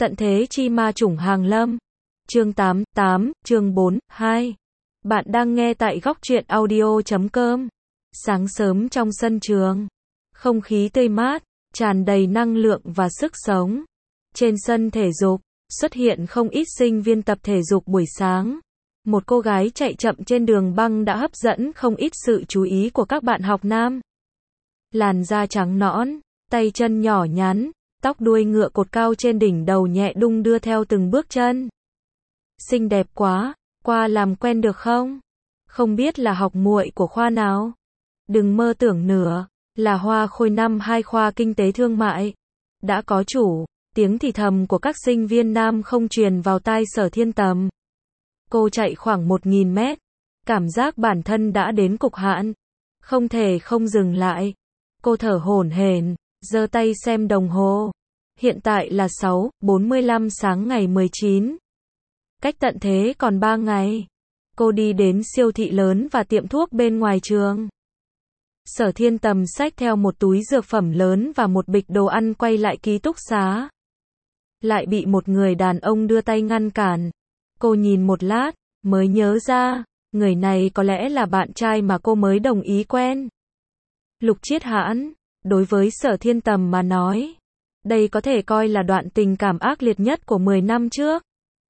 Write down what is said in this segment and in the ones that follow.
Tận thế chi ma chủng hàng lâm. Chương 8, chương 4, 2. Bạn đang nghe tại góc truyện audio.com. Sáng sớm trong sân trường. Không khí tươi mát, tràn đầy năng lượng và sức sống. Trên sân thể dục, xuất hiện không ít sinh viên tập thể dục buổi sáng. Một cô gái chạy chậm trên đường băng đã hấp dẫn không ít sự chú ý của các bạn học nam. Làn da trắng nõn, tay chân nhỏ nhắn, tóc đuôi ngựa cột cao trên đỉnh đầu nhẹ đung đưa theo từng bước chân. Xinh đẹp quá, qua làm quen được không? Không biết là học muội của khoa nào? Đừng mơ tưởng nữa, là Hoa Khôi năm 2 khoa Kinh tế Thương mại. Đã có chủ, tiếng thì thầm của các sinh viên nam không truyền vào tai Sở Thiên Tầm. Cô chạy khoảng 1000 mét, cảm giác bản thân đã đến cực hạn, không thể không dừng lại. Cô thở hổn hển, giơ tay xem đồng hồ. Hiện tại là 6:45 sáng ngày 19. Cách tận thế còn 3 ngày. Cô đi đến siêu thị lớn và tiệm thuốc bên ngoài trường. Sở Thiên Tầm xách theo một túi dược phẩm lớn và một bịch đồ ăn quay lại ký túc xá. Lại bị một người đàn ông đưa tay ngăn cản. Cô nhìn một lát, mới nhớ ra, người này có lẽ là bạn trai mà cô mới đồng ý quen. Lục Chiết Hãn. Đối với Sở Thiên Tầm mà nói, đây có thể coi là đoạn tình cảm ác liệt nhất của 10 năm trước.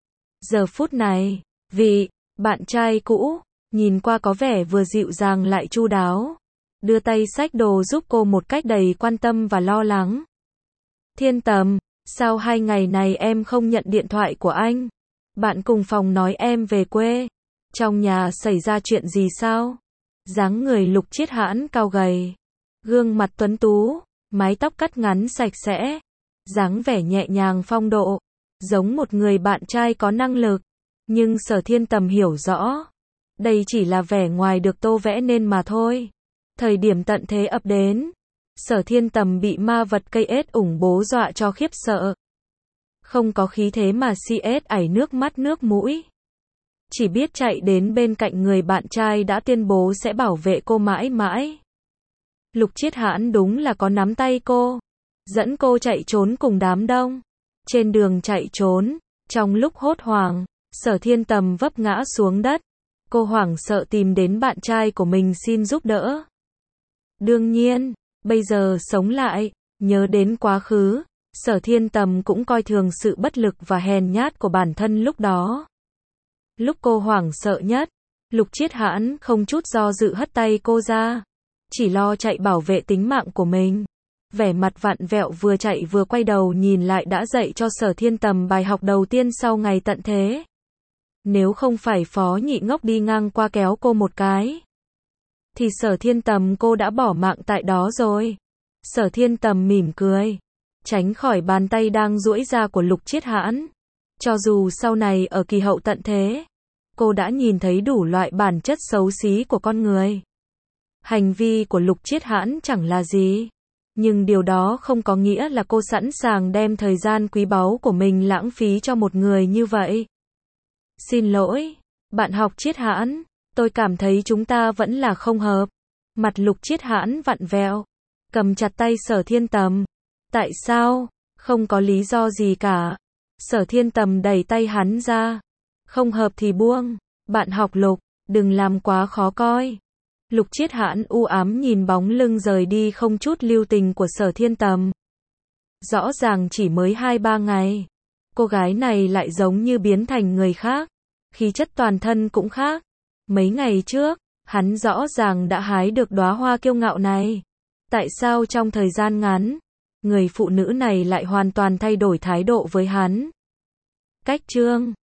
Giờ phút này, vị bạn trai cũ, nhìn qua có vẻ vừa dịu dàng lại chu đáo, đưa tay xách đồ giúp cô một cách đầy quan tâm và lo lắng. Thiên Tầm, sao 2 ngày này em không nhận điện thoại của anh? Bạn cùng phòng nói em về quê. Trong nhà xảy ra chuyện gì sao? Dáng người Lục Chiết Hãn cao gầy, gương mặt tuấn tú, mái tóc cắt ngắn sạch sẽ, dáng vẻ nhẹ nhàng phong độ, giống một người bạn trai có năng lực. Nhưng Sở Thiên Tầm hiểu rõ, đây chỉ là vẻ ngoài được tô vẽ nên mà thôi. Thời điểm tận thế ập đến, Sở Thiên Tầm bị ma vật cây ết ủng bố dọa cho khiếp sợ. Không có khí thế mà CS ảy nước mắt nước mũi. Chỉ biết chạy đến bên cạnh người bạn trai đã tuyên bố sẽ bảo vệ cô mãi mãi. Lục Chiết Hãn đúng là có nắm tay cô, dẫn cô chạy trốn cùng đám đông. Trên đường chạy trốn, trong lúc hốt hoảng, Sở Thiên Tầm vấp ngã xuống đất. Cô hoảng sợ tìm đến bạn trai của mình xin giúp đỡ. Đương nhiên, bây giờ sống lại, nhớ đến quá khứ, Sở Thiên Tầm cũng coi thường sự bất lực và hèn nhát của bản thân lúc đó. Lúc cô hoảng sợ nhất, Lục Chiết Hãn không chút do dự hất tay cô ra, chỉ lo chạy bảo vệ tính mạng của mình. Vẻ mặt vặn vẹo vừa chạy vừa quay đầu nhìn lại đã dạy cho Sở Thiên Tầm bài học đầu tiên sau ngày tận thế. Nếu không phải Phó Nhị Ngốc đi ngang qua kéo cô một cái, thì Sở Thiên Tầm cô đã bỏ mạng tại đó rồi. Sở Thiên Tầm mỉm cười, tránh khỏi bàn tay đang duỗi ra của Lục Chiết Hãn. Cho dù sau này ở kỳ hậu tận thế, cô đã nhìn thấy đủ loại bản chất xấu xí của con người. Hành vi của Lục Chiết Hãn chẳng là gì, nhưng điều đó không có nghĩa là cô sẵn sàng đem thời gian quý báu của mình lãng phí cho một người như vậy. Xin lỗi, bạn học Chiết Hãn, tôi cảm thấy chúng ta vẫn là không hợp. Mặt Lục Chiết Hãn vặn vẹo, cầm chặt tay Sở Thiên Tầm. Tại sao? Không có lý do gì cả. Sở Thiên Tầm đẩy tay hắn ra. Không hợp thì buông. Bạn học Lục, đừng làm quá khó coi. Lục Chiết Hãn u ám nhìn bóng lưng rời đi không chút lưu tình của Sở Thiên Tầm. Rõ ràng chỉ mới 2-3 ngày, cô gái này lại giống như biến thành người khác. Khí chất toàn thân cũng khác. Mấy ngày trước, hắn rõ ràng đã hái được đóa hoa kiêu ngạo này. Tại sao trong thời gian ngắn, người phụ nữ này lại hoàn toàn thay đổi thái độ với hắn? Cách chương